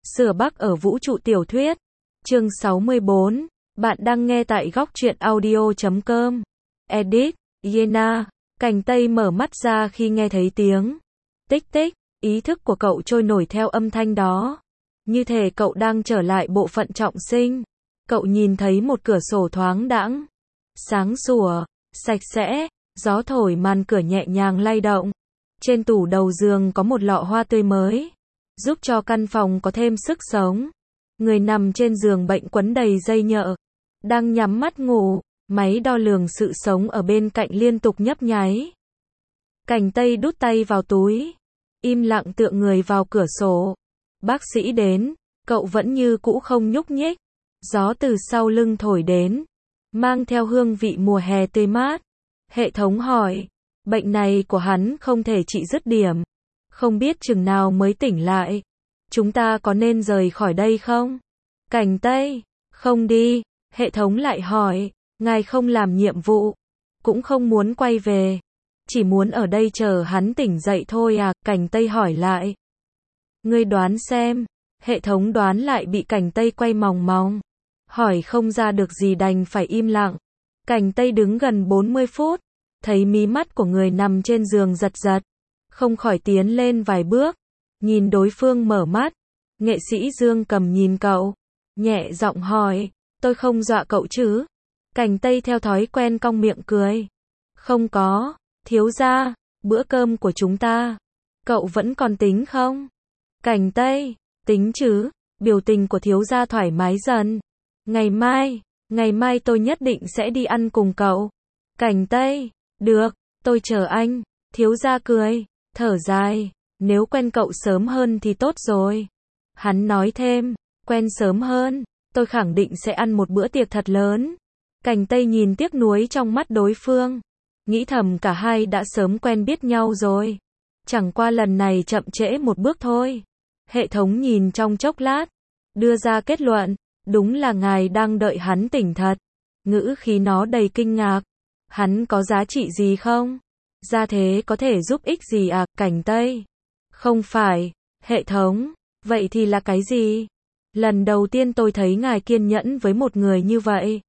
Sửa Bắc ở vũ trụ tiểu thuyết. Chương 64. Bạn đang nghe tại góc truyện audio.com. Edit. Yena. Cành Tây mở mắt ra khi nghe thấy tiếng tích tích. Ý thức của cậu trôi nổi theo âm thanh đó. Như thể cậu đang trở lại bộ phận trọng sinh. Cậu nhìn thấy một cửa sổ thoáng đãng, sáng sủa, sạch sẽ, gió thổi màn cửa nhẹ nhàng lay động. Trên tủ đầu giường có một lọ hoa tươi mới, giúp cho căn phòng có thêm sức sống. Người nằm trên giường bệnh quấn đầy dây nhợ, đang nhắm mắt ngủ, máy đo lường sự sống ở bên cạnh liên tục nhấp nháy. Cành Tây đút tay vào túi, im lặng tựa người vào cửa sổ. Bác sĩ đến, cậu vẫn như cũ không nhúc nhích. Gió từ sau lưng thổi đến, mang theo hương vị mùa hè tươi mát. Hệ thống hỏi, bệnh này của hắn không thể trị dứt điểm. Không biết chừng nào mới tỉnh lại. Chúng ta có nên rời khỏi đây không? Cành Tây, không đi. Hệ thống lại hỏi, ngài không làm nhiệm vụ, cũng không muốn quay về, chỉ muốn ở đây chờ hắn tỉnh dậy thôi à? Cành Tây hỏi lại. Ngươi đoán xem. Hệ thống đoán lại bị Cành Tây quay mòng mòng. Hỏi không ra được gì đành phải im lặng. Cành Tây đứng gần 40 phút, thấy mí mắt của người nằm trên giường giật giật, không khỏi tiến lên vài bước, nhìn đối phương mở mắt. Nghệ sĩ Dương Cầm nhìn cậu, nhẹ giọng hỏi, tôi không dọa cậu chứ? Cành Tây theo thói quen cong miệng cười. Không có, thiếu gia, bữa cơm của chúng ta, cậu vẫn còn tính không? Cành Tây, tính chứ, biểu tình của thiếu gia thoải mái dần. Ngày mai tôi nhất định sẽ đi ăn cùng cậu. Cành Tây, được, tôi chờ anh. Thiếu gia cười, thở dài, nếu quen cậu sớm hơn thì tốt rồi. Hắn nói thêm, quen sớm hơn, tôi khẳng định sẽ ăn một bữa tiệc thật lớn. Cành Tây nhìn tiếc nuối trong mắt đối phương, nghĩ thầm cả hai đã sớm quen biết nhau rồi. Chẳng qua lần này chậm trễ một bước thôi. Hệ thống nhìn trong chốc lát, đưa ra kết luận, đúng là ngài đang đợi hắn tỉnh thật. Ngữ khí nó đầy kinh ngạc. Hắn có giá trị gì không? Ra thế có thể giúp ích gì à? Cành Tây. Không phải. Hệ thống. Vậy thì là cái gì? Lần đầu tiên tôi thấy ngài kiên nhẫn với một người như vậy.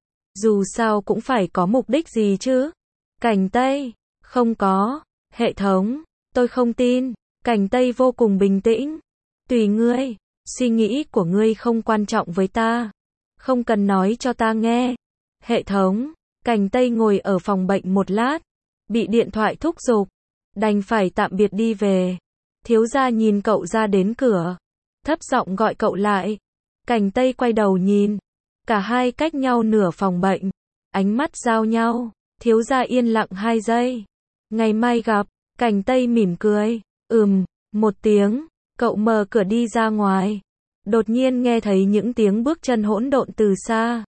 Dù sao cũng phải có mục đích gì chứ? Cành Tây. Không có. Hệ thống. Tôi không tin. Cành Tây vô cùng bình tĩnh. Tùy ngươi. Suy nghĩ của ngươi không quan trọng với ta. Không cần nói cho ta nghe. Hệ thống. Cành Tây ngồi ở phòng bệnh một lát, bị điện thoại thúc giục, đành phải tạm biệt đi về. Thiếu gia nhìn cậu ra đến cửa, thấp giọng gọi cậu lại. Cành Tây quay đầu nhìn, cả hai cách nhau nửa phòng bệnh, ánh mắt giao nhau. Thiếu gia yên lặng 2 giây. Ngày mai gặp. Cành Tây mỉm cười. Một tiếng. Cậu mở cửa đi ra ngoài. Đột nhiên nghe thấy những tiếng bước chân hỗn độn từ xa.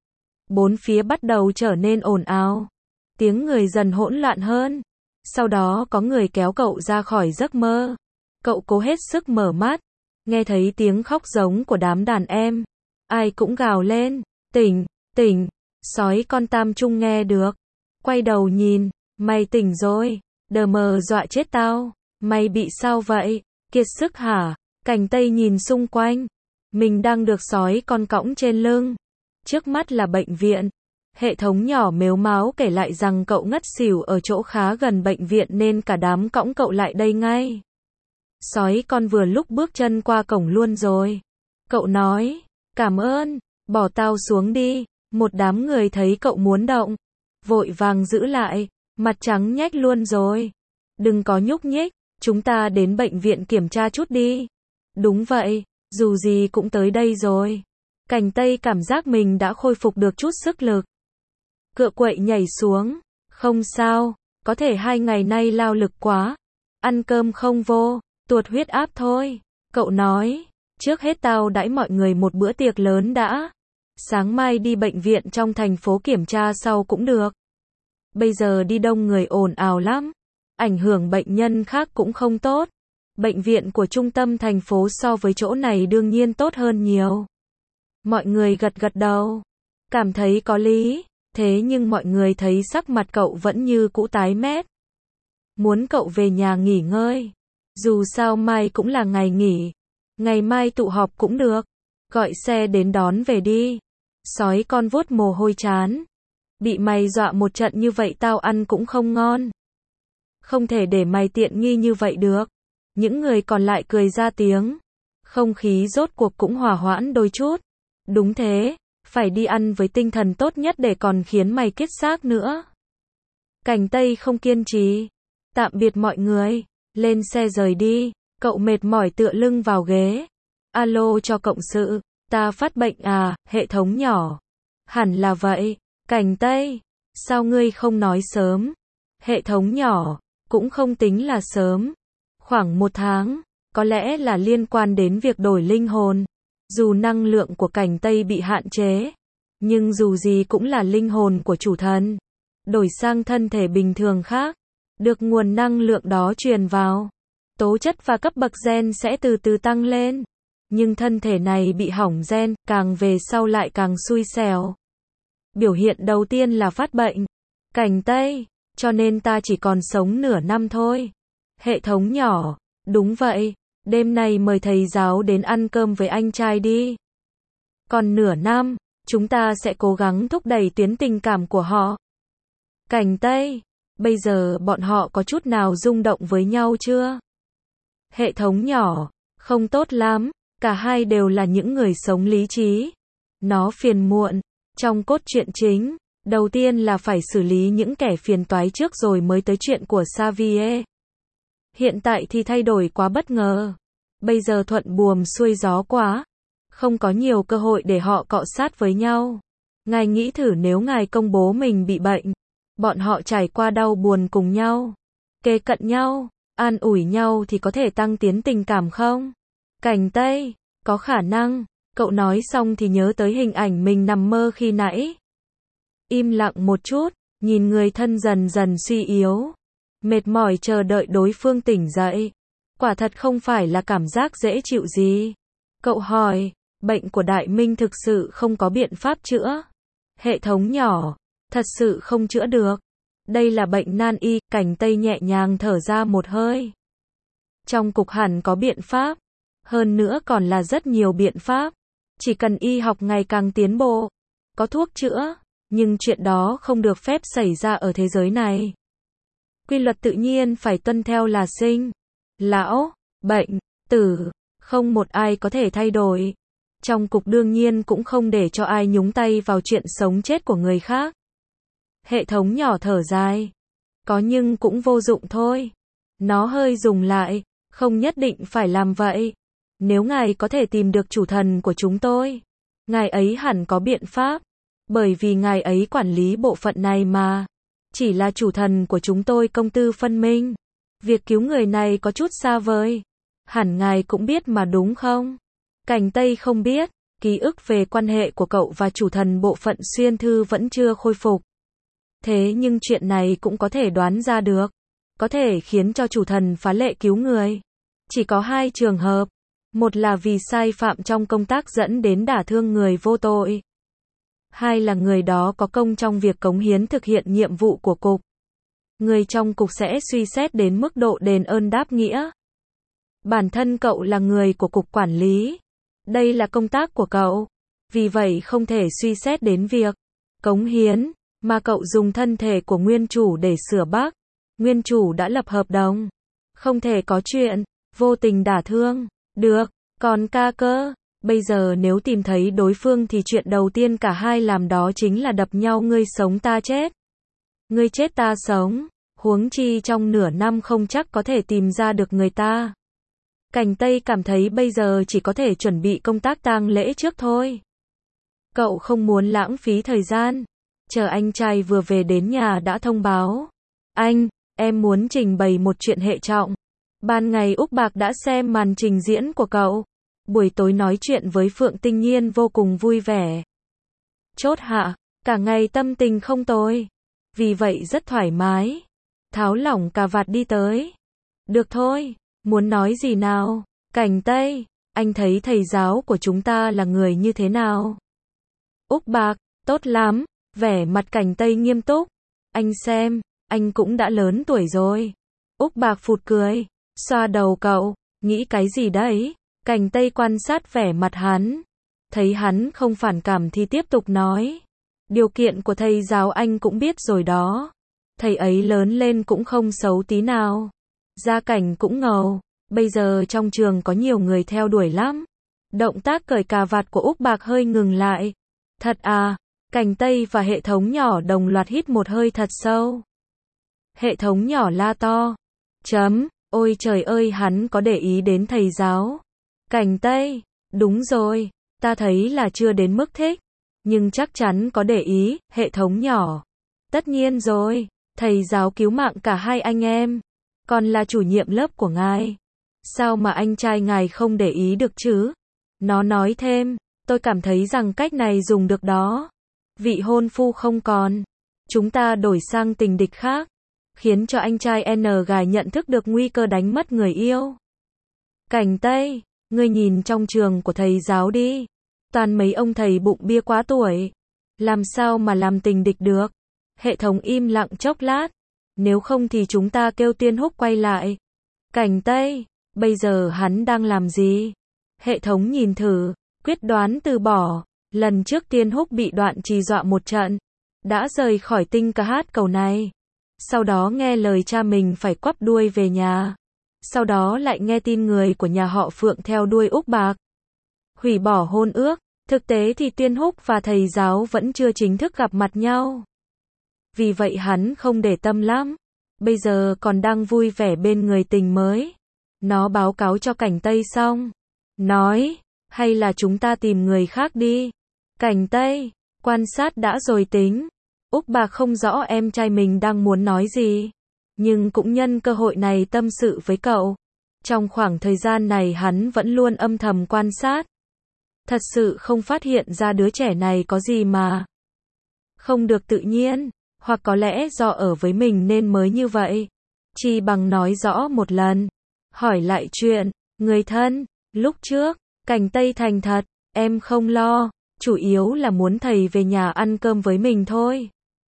Bốn phía bắt đầu trở nên ồn ào. Tiếng người dần hỗn loạn hơn. Sau đó có người kéo cậu ra khỏi giấc mơ. Cậu cố hết sức mở mắt. Nghe thấy tiếng khóc giống của đám đàn em. Ai cũng gào lên. Tỉnh, tỉnh. Sói con Tam Trung nghe được. Quay đầu nhìn. Mày tỉnh rồi. Đờ mờ dọa chết tao. Mày bị sao vậy? Kiệt sức hả? Cành Tây nhìn xung quanh. Mình đang được sói con cõng trên lưng. Trước mắt là bệnh viện. Hệ thống nhỏ mếu máo kể lại rằng cậu ngất xỉu ở chỗ khá gần bệnh viện nên cả đám cõng cậu lại đây ngay. Sói con vừa lúc bước chân qua cổng luôn rồi. Cậu nói, cảm ơn, bỏ tao xuống đi. Một đám người thấy cậu muốn động, vội vàng giữ lại, mặt trắng nhách luôn rồi. Đừng có nhúc nhích, chúng ta đến bệnh viện kiểm tra chút đi. Đúng vậy, dù gì cũng tới đây rồi. Cành Tây cảm giác mình đã khôi phục được chút sức lực. Cựa quậy nhảy xuống. Không sao, có thể 2 ngày nay lao lực quá. Ăn cơm không vô, tuột huyết áp thôi. Cậu nói, trước hết tao đãi mọi người một bữa tiệc lớn đã. Sáng mai đi bệnh viện trong thành phố kiểm tra sau cũng được. Bây giờ đi đông người ồn ào lắm. Ảnh hưởng bệnh nhân khác cũng không tốt. Bệnh viện của trung tâm thành phố so với chỗ này đương nhiên tốt hơn nhiều. Mọi người gật gật đầu, cảm thấy có lý. Thế nhưng mọi người thấy sắc mặt cậu vẫn như cũ tái mét. Muốn cậu về nhà nghỉ ngơi. Dù sao mai cũng là ngày nghỉ. Ngày mai tụ họp cũng được. Gọi xe đến đón về đi. Sói con vuốt mồ hôi chán. Bị mày dọa một trận như vậy tao ăn cũng không ngon. Không thể để mày tiện nghi như vậy được. Những người còn lại cười ra tiếng. Không khí rốt cuộc cũng hòa hoãn đôi chút. Đúng thế, phải đi ăn với tinh thần tốt nhất để còn khiến mày kết xác nữa. Cảnh Tây không kiên trì. Tạm biệt mọi người. Lên xe rời đi. Cậu mệt mỏi tựa lưng vào ghế. Alo cho cộng sự. Ta phát bệnh à, hệ thống nhỏ. Hẳn là vậy. Cảnh Tây. Sao ngươi không nói sớm? Hệ thống nhỏ. Cũng không tính là sớm. Khoảng 1 tháng. Có lẽ là liên quan đến việc đổi linh hồn. Dù năng lượng của Cảnh Tây bị hạn chế. Nhưng dù gì cũng là linh hồn của chủ thần. Đổi sang thân thể bình thường khác. Được nguồn năng lượng đó truyền vào. Tố chất và cấp bậc gen sẽ từ từ tăng lên. Nhưng thân thể này bị hỏng gen, càng về sau lại càng xui xẻo. Biểu hiện đầu tiên là phát bệnh. Cảnh Tây, cho nên ta chỉ còn sống nửa năm thôi. Hệ thống nhỏ, đúng vậy, đêm nay mời thầy giáo đến ăn cơm với anh trai đi. Còn nửa năm, chúng ta sẽ cố gắng thúc đẩy tuyến tình cảm của họ. Cảnh Tây, bây giờ bọn họ có chút nào rung động với nhau chưa? Hệ thống nhỏ, không tốt lắm, cả hai đều là những người sống lý trí. Nó phiền muộn. Trong cốt truyện chính, đầu tiên là phải xử lý những kẻ phiền toái trước rồi mới tới chuyện của Xavier. Hiện tại thì thay đổi quá bất ngờ. Bây giờ thuận buồm xuôi gió quá. Không có nhiều cơ hội để họ cọ sát với nhau. Ngài nghĩ thử nếu ngài công bố mình bị bệnh. Bọn họ trải qua đau buồn cùng nhau. Kề cận nhau, an ủi nhau thì có thể tăng tiến tình cảm không? Cảnh Tây, có khả năng. Cậu nói xong thì nhớ tới hình ảnh mình nằm mơ khi nãy. Im lặng một chút, nhìn người thân dần dần suy yếu. Mệt mỏi chờ đợi đối phương tỉnh dậy. Quả thật không phải là cảm giác dễ chịu gì. Cậu hỏi, bệnh của Đại Minh thực sự không có biện pháp chữa. Hệ thống nhỏ, thật sự không chữa được. Đây là bệnh nan y, Cảnh Tây nhẹ nhàng thở ra một hơi. Trong cục hẳn có biện pháp. Hơn nữa còn là rất nhiều biện pháp. Chỉ cần y học ngày càng tiến bộ. Có thuốc chữa. Nhưng chuyện đó không được phép xảy ra ở thế giới này. Quy luật tự nhiên phải tuân theo là sinh, lão, bệnh, tử. Không một ai có thể thay đổi. Trong cục đương nhiên cũng không để cho ai nhúng tay vào chuyện sống chết của người khác. Hệ thống nhỏ thở dài. Có nhưng cũng vô dụng thôi. Nó hơi dùng lại. Không nhất định phải làm vậy. Nếu ngài có thể tìm được chủ thần của chúng tôi, ngài ấy hẳn có biện pháp. Bởi vì ngài ấy quản lý bộ phận này mà. Chỉ là chủ thần của chúng tôi công tư phân minh. Việc cứu người này có chút xa vời. Hẳn ngài cũng biết mà đúng không? Cảnh Tây không biết. Ký ức về quan hệ của cậu và chủ thần bộ phận xuyên thư vẫn chưa khôi phục. Thế nhưng chuyện này cũng có thể đoán ra được. Có thể khiến cho chủ thần phá lệ cứu người. Chỉ có 2 trường hợp. Một là vì sai phạm trong công tác dẫn đến đả thương người vô tội. 2 là người đó có công trong việc cống hiến thực hiện nhiệm vụ của cục. Người trong cục sẽ suy xét đến mức độ đền ơn đáp nghĩa. Bản thân cậu là người của cục quản lý. Đây là công tác của cậu. Vì vậy không thể suy xét đến việc cống hiến, mà cậu dùng thân thể của nguyên chủ để sửa bác. Nguyên chủ đã lập hợp đồng. Không thể có chuyện vô tình đả thương. Được, còn ca cơ, bây giờ nếu tìm thấy đối phương thì chuyện đầu tiên cả hai làm đó chính là đập nhau, ngươi sống ta chết. Ngươi chết ta sống, huống chi trong nửa năm không chắc có thể tìm ra được người ta. Cảnh Tây cảm thấy bây giờ chỉ có thể chuẩn bị công tác tang lễ trước thôi. Cậu không muốn lãng phí thời gian. Chờ anh trai vừa về đến nhà đã thông báo. Anh, em muốn trình bày một chuyện hệ trọng. Ban ngày Úc Bạc đã xem màn trình diễn của cậu. Buổi tối nói chuyện với Phượng Tinh Nhiên vô cùng vui vẻ. Chốt hạ, cả ngày tâm tình không tồi. Vì vậy rất thoải mái. Tháo lỏng cà vạt đi tới. Được thôi, muốn nói gì nào? Cảnh Tây, anh thấy thầy giáo của chúng ta là người như thế nào? Úc Bạc, tốt lắm. Vẻ mặt Cảnh Tây nghiêm túc. Anh xem, anh cũng đã lớn tuổi rồi. Úc Bạc phụt cười. Xoa đầu cậu, nghĩ cái gì đấy? Cành Tây quan sát vẻ mặt hắn. Thấy hắn không phản cảm thì tiếp tục nói. Điều kiện của thầy giáo anh cũng biết rồi đó. Thầy ấy lớn lên cũng không xấu tí nào. Gia cảnh cũng ngầu. Bây giờ trong trường có nhiều người theo đuổi lắm. Động tác cởi cà vạt của Úc Bạc hơi ngừng lại. Thật à? Cành Tây và hệ thống nhỏ đồng loạt hít một hơi thật sâu. Hệ thống nhỏ la to. Ôi trời ơi, hắn có để ý đến thầy giáo. Cành Tây, đúng rồi, ta thấy là chưa đến mức thích. Nhưng chắc chắn có để ý, hệ thống nhỏ. Tất nhiên rồi, thầy giáo cứu mạng cả hai anh em. Còn là chủ nhiệm lớp của ngài. Sao mà anh trai ngài không để ý được chứ? Nó nói thêm, tôi cảm thấy rằng cách này dùng được đó. Vị hôn phu không còn. Chúng ta đổi sang tình địch khác. Khiến cho anh trai N gài nhận thức được nguy cơ đánh mất người yêu. Cành Tây, ngươi nhìn trong trường của thầy giáo đi. Toàn mấy ông thầy bụng bia quá tuổi. Làm sao mà làm tình địch được? Hệ thống im lặng chốc lát. Nếu không thì chúng ta kêu Tiên Húc quay lại. Cành Tây, bây giờ hắn đang làm gì? Hệ thống nhìn thử, quyết đoán từ bỏ. Lần trước Tiên Húc bị Đoạn Trì dọa một trận. Đã rời khỏi tinh ca hát cầu này. Sau đó nghe lời cha mình phải quắp đuôi về nhà. Sau đó lại nghe tin người của nhà họ Phượng theo đuôi Úc Bạc. Hủy bỏ hôn ước. Thực tế thì Tiên Húc và thầy giáo vẫn chưa chính thức gặp mặt nhau. Vì vậy hắn không để tâm lắm. Bây giờ còn đang vui vẻ bên người tình mới. Nó báo cáo cho Cành Tây xong. Nói, hay là chúng ta tìm người khác đi. Cành Tây, quan sát đã rồi tính. Úc Bạc không rõ em trai mình đang muốn nói gì. Nhưng cũng nhân cơ hội này tâm sự với cậu. Trong khoảng thời gian này hắn vẫn luôn âm thầm quan sát. Thật sự không phát hiện ra đứa trẻ này có gì mà không được tự nhiên. Hoặc có lẽ do ở với mình nên mới như vậy. Chi bằng nói rõ một lần. Hỏi lại chuyện. Người thân, lúc trước, Cành Tây thành thật. Em không lo. Chủ yếu là muốn thầy về nhà ăn cơm với mình thôi.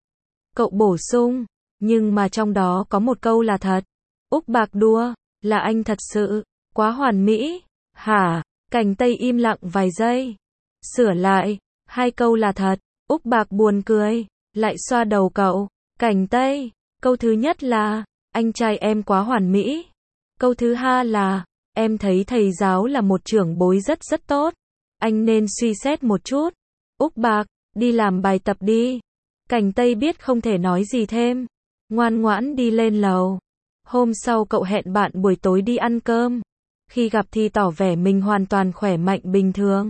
Cậu bổ sung. Nhưng mà trong đó có một câu là thật. Úc Bạc đùa. Là anh thật sự quá hoàn mỹ. Hả? Cành Tây im lặng vài giây. Sửa lại. Hai câu là thật. Úc Bạc buồn cười. Lại xoa đầu cậu. Cành Tây. Câu thứ nhất là anh trai em quá hoàn mỹ. Câu thứ hai là em thấy thầy giáo là một trưởng bối rất tốt. Anh nên suy xét một chút. Úc Bạc, đi làm bài tập đi. Cành Tây biết không thể nói gì thêm. Ngoan ngoãn đi lên lầu. Hôm sau cậu hẹn bạn buổi tối đi ăn cơm. Khi gặp thì tỏ vẻ mình hoàn toàn khỏe mạnh bình thường.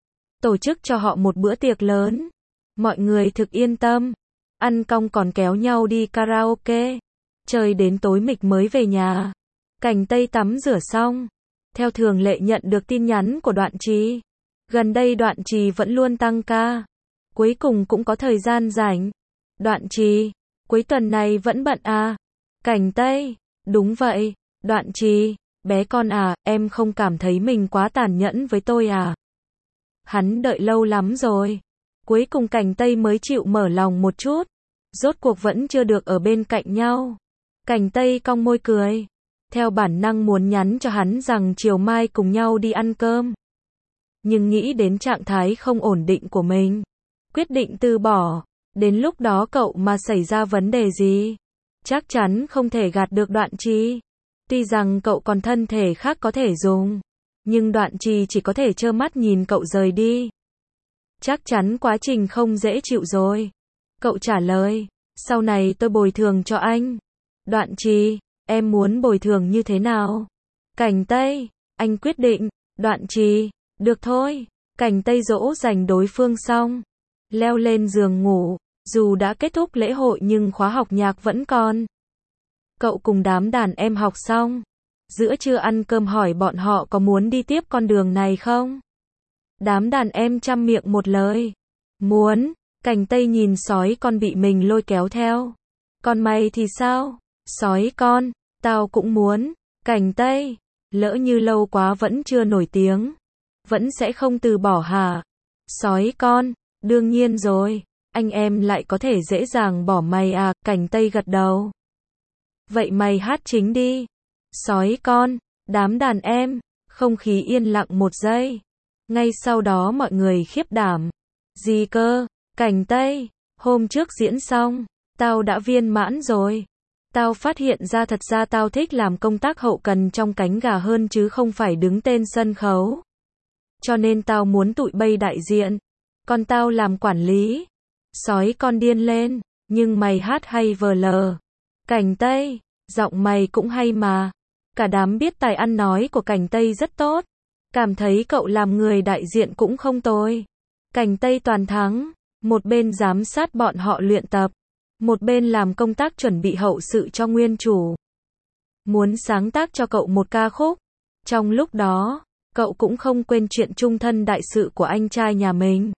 Tổ chức cho họ một bữa tiệc lớn. Mọi người thực yên tâm. Ăn cong còn kéo nhau đi karaoke. Chơi đến tối mịt mới về nhà. Cành Tây tắm rửa xong. Theo thường lệ nhận được tin nhắn của Đoạn Trì. Gần đây Đoạn Trì vẫn luôn tăng ca. Cuối cùng cũng có thời gian rảnh. Đoạn Trì, cuối tuần này vẫn bận à? Cành Tây, đúng vậy. Đoạn Trì, bé con à, em không cảm thấy mình quá tàn nhẫn với tôi à? Hắn đợi lâu lắm rồi. Cuối cùng Cành Tây mới chịu mở lòng một chút. Rốt cuộc vẫn chưa được ở bên cạnh nhau. Cành Tây cong môi cười. Theo bản năng muốn nhắn cho hắn rằng chiều mai cùng nhau đi ăn cơm. Nhưng nghĩ đến trạng thái không ổn định của mình. Quyết định từ bỏ. Đến lúc đó cậu mà xảy ra vấn đề gì? Chắc chắn không thể gạt được Đoạn Trì. Tuy rằng cậu còn thân thể khác có thể dùng. Nhưng Đoạn Trì chỉ có thể trơ mắt nhìn cậu rời đi. Chắc chắn quá trình không dễ chịu rồi. Cậu trả lời. Sau này tôi bồi thường cho anh. Đoạn Trì, em muốn bồi thường như thế nào? Cành Tây, anh quyết định. Đoạn Trì, được thôi. Cành Tây dỗ dành đối phương xong. Leo lên giường ngủ. Dù đã kết thúc lễ hội nhưng khóa học nhạc vẫn còn. Cậu cùng đám đàn em học xong. Giữa trưa ăn cơm hỏi bọn họ có muốn đi tiếp con đường này không? Đám đàn em chăm miệng một lời. Muốn. Cành Tây nhìn sói con bị mình lôi kéo theo. Còn mày thì sao? Sói con, tao cũng muốn. Cành Tây, lỡ như lâu quá vẫn chưa nổi tiếng. Vẫn sẽ không từ bỏ hả? Sói con, đương nhiên rồi. Anh em lại có thể dễ dàng bỏ mày à? Cành Tây gật đầu. Vậy mày hát chính đi. Sói con, đám đàn em, Không khí yên lặng một giây. Ngay sau đó mọi người khiếp đảm. Gì cơ? Cảnh Tây, hôm trước diễn xong, tao đã viên mãn rồi. Tao phát hiện ra thật ra tao thích làm công tác hậu cần trong cánh gà hơn chứ không phải đứng tên sân khấu. Cho nên tao muốn tụi bay đại diện. Còn tao làm quản lý. Sói con điên lên. Nhưng mày hát hay vờ lờ. Cảnh Tây, giọng mày cũng hay mà. Cả đám biết tài ăn nói của Cảnh Tây rất tốt. Cảm thấy cậu làm người đại diện cũng không tồi. Cảnh Tây toàn thắng. Một bên giám sát bọn họ luyện tập. Một bên làm công tác chuẩn bị hậu sự cho nguyên chủ. Muốn sáng tác cho cậu một ca khúc. Trong lúc đó, cậu cũng không quên chuyện chung thân đại sự của anh trai nhà mình.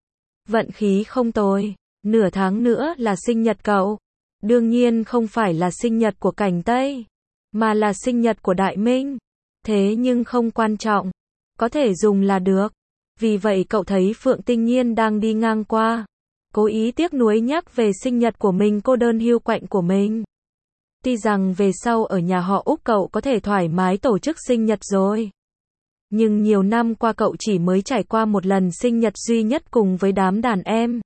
Vận khí không tồi. Nửa tháng nữa là sinh nhật cậu. Đương nhiên không phải là sinh nhật của Cảnh Tây, mà là sinh nhật của Đại Minh. Thế nhưng không quan trọng. Có thể dùng là được. Vì vậy cậu thấy Phượng Tinh Nhiên đang đi ngang qua. Cố ý tiếc nuối nhắc về sinh nhật của mình, cô đơn hiu quạnh của mình. Tuy rằng về sau ở nhà họ Úc cậu có thể thoải mái tổ chức sinh nhật rồi. Nhưng nhiều năm qua cậu chỉ mới trải qua một lần sinh nhật duy nhất cùng với đám đàn em.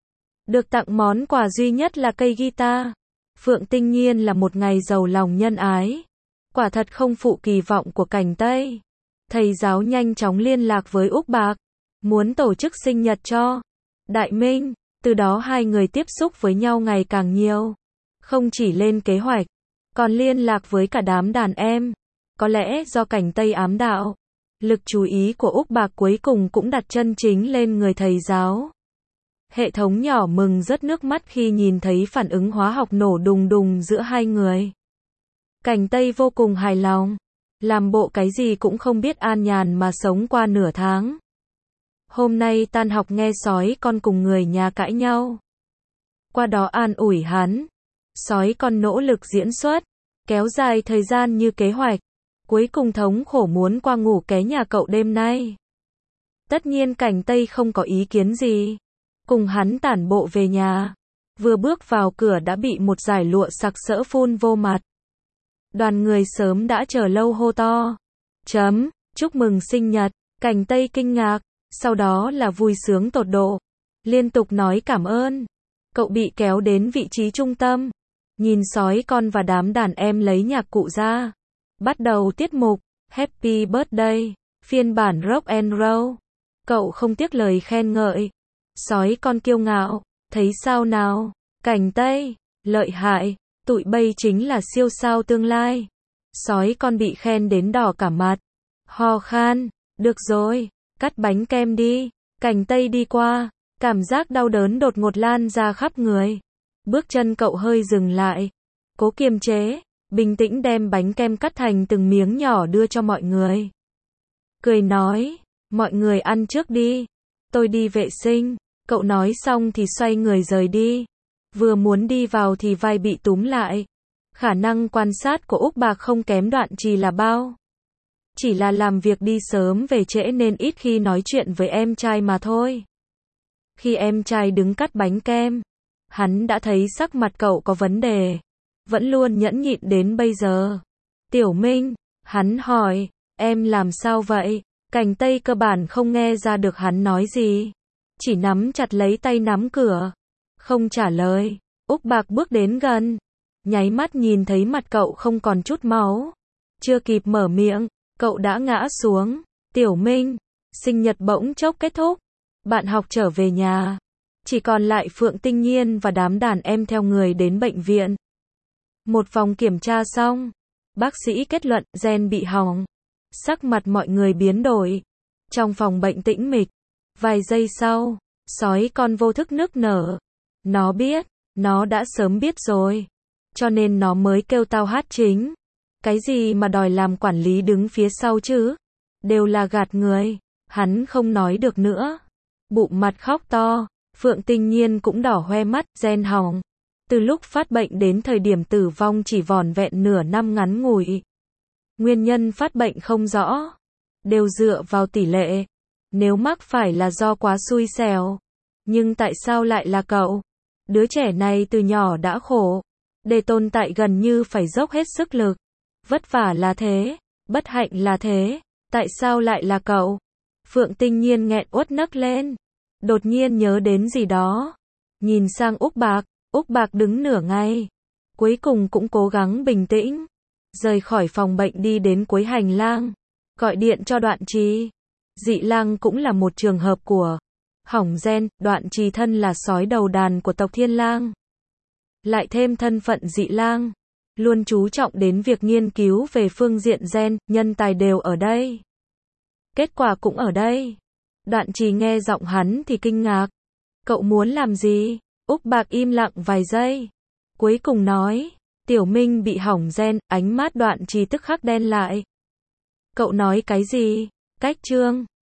Được tặng món quà duy nhất là cây guitar. Phượng Tinh Nhiên là một ngày giàu lòng nhân ái. Quả thật không phụ kỳ vọng của Cảnh Tây. Thầy giáo nhanh chóng liên lạc với Úc Bạc. Muốn tổ chức sinh nhật cho Đại Minh. Từ đó hai người tiếp xúc với nhau ngày càng nhiều. Không chỉ lên kế hoạch, còn liên lạc với cả đám đàn em. Có lẽ do Cảnh Tây ám đạo. Lực chú ý của Úc Bạc cuối cùng cũng đặt chân chính lên người thầy giáo. Hệ thống nhỏ mừng rớt nước mắt khi nhìn thấy phản ứng hóa học nổ đùng đùng giữa hai người. Cảnh Tây vô cùng hài lòng. Làm bộ cái gì cũng không biết an nhàn mà sống qua nửa tháng. Hôm nay tan học nghe sói con cùng người nhà cãi nhau. Qua đó an ủi hắn. Sói con nỗ lực diễn xuất. Kéo dài thời gian như kế hoạch. Cuối cùng thống khổ muốn qua ngủ ké nhà cậu đêm nay. Tất nhiên Cảnh Tây không có ý kiến gì. Cùng hắn tản bộ về nhà. Vừa bước vào cửa đã bị một dải lụa sặc sỡ phun vô mặt. Đoàn người sớm đã chờ lâu hô to. Chúc mừng sinh nhật. Cảnh Tây kinh ngạc. Sau đó là vui sướng tột độ. Liên tục nói cảm ơn. Cậu bị kéo đến vị trí trung tâm. Nhìn sói con và đám đàn em lấy nhạc cụ ra. Bắt đầu tiết mục. Happy Birthday. Phiên bản rock and roll. Cậu không tiếc lời khen ngợi. Sói con kiêu ngạo. Thấy sao nào? Cảnh Tây. Lợi hại. Tụi bay chính là siêu sao tương lai. Sói con bị khen đến đỏ cả mặt. Ho khan. Được rồi. Cắt bánh kem đi. Cảnh Tây đi qua. Cảm giác đau đớn đột ngột lan ra khắp người. Bước chân cậu hơi dừng lại. Cố kiềm chế. Bình tĩnh đem bánh kem cắt thành từng miếng nhỏ đưa cho mọi người. Cười nói. Mọi người ăn trước đi. Tôi đi vệ sinh. Cậu nói xong thì xoay người rời đi. Vừa muốn đi vào thì vai bị túm lại. Khả năng quan sát của Úc Bạc không kém Đoạn Trì là bao. Chỉ là làm việc đi sớm về trễ nên ít khi nói chuyện với em trai mà thôi. Khi em trai đứng cắt bánh kem, hắn đã thấy sắc mặt cậu có vấn đề. Vẫn luôn nhẫn nhịn đến bây giờ. Tiểu Minh, hắn hỏi, em làm sao vậy? Cảnh Tây cơ bản không nghe ra được hắn nói gì. Chỉ nắm chặt lấy tay nắm cửa. Không trả lời. Úc Bạc bước đến gần. Nháy mắt nhìn thấy mặt cậu không còn chút máu. Chưa kịp mở miệng, cậu đã ngã xuống. Tiểu Minh, sinh nhật bỗng chốc kết thúc. Bạn học trở về nhà. Chỉ còn lại Phượng Tinh Nhiên và đám đàn em theo người đến bệnh viện. Một vòng kiểm tra xong. Bác sĩ kết luận gen bị hỏng. Sắc mặt mọi người biến đổi. Trong phòng bệnh tĩnh mịch. Vài giây sau, sói con vô thức nức nở. Nó biết, nó đã sớm biết rồi. Cho nên nó mới kêu tao hát chính. Cái gì mà đòi làm quản lý đứng phía sau chứ? Đều là gạt người. Hắn không nói được nữa. Bụng mặt khóc to. Phượng Tinh Nhiên cũng đỏ hoe mắt, gen hỏng. Từ lúc phát bệnh đến thời điểm tử vong chỉ vỏn vẹn nửa năm ngắn ngủi. Nguyên nhân phát bệnh không rõ. Đều dựa vào tỷ lệ. Nếu mắc phải là do quá xui xẻo. Nhưng tại sao lại là cậu? Đứa trẻ này từ nhỏ đã khổ. Để tồn tại gần như phải dốc hết sức lực. Vất vả là thế. Bất hạnh là thế. Tại sao lại là cậu? Phượng Tinh Nhiên nghẹn uất nấc lên. Đột nhiên nhớ đến gì đó. Nhìn sang Úc Bạc đứng nửa ngày. Cuối cùng cũng cố gắng bình tĩnh. Rời khỏi phòng bệnh đi đến cuối hành lang. Gọi điện cho Đoạn Trì. Dị lang cũng là một trường hợp của hỏng gen, Đoạn Trì thân là sói đầu đàn của tộc Thiên Lang. Lại thêm thân phận dị lang. Luôn chú trọng đến việc nghiên cứu về phương diện gen, nhân tài đều ở đây. Kết quả cũng ở đây. Đoạn Trì nghe giọng hắn thì kinh ngạc. Cậu muốn làm gì? Úc Bạc im lặng vài giây. Cuối cùng nói, Tiểu Minh bị hỏng gen, ánh mắt Đoạn Trì tức khắc đen lại. Cậu nói cái gì? Cách trương.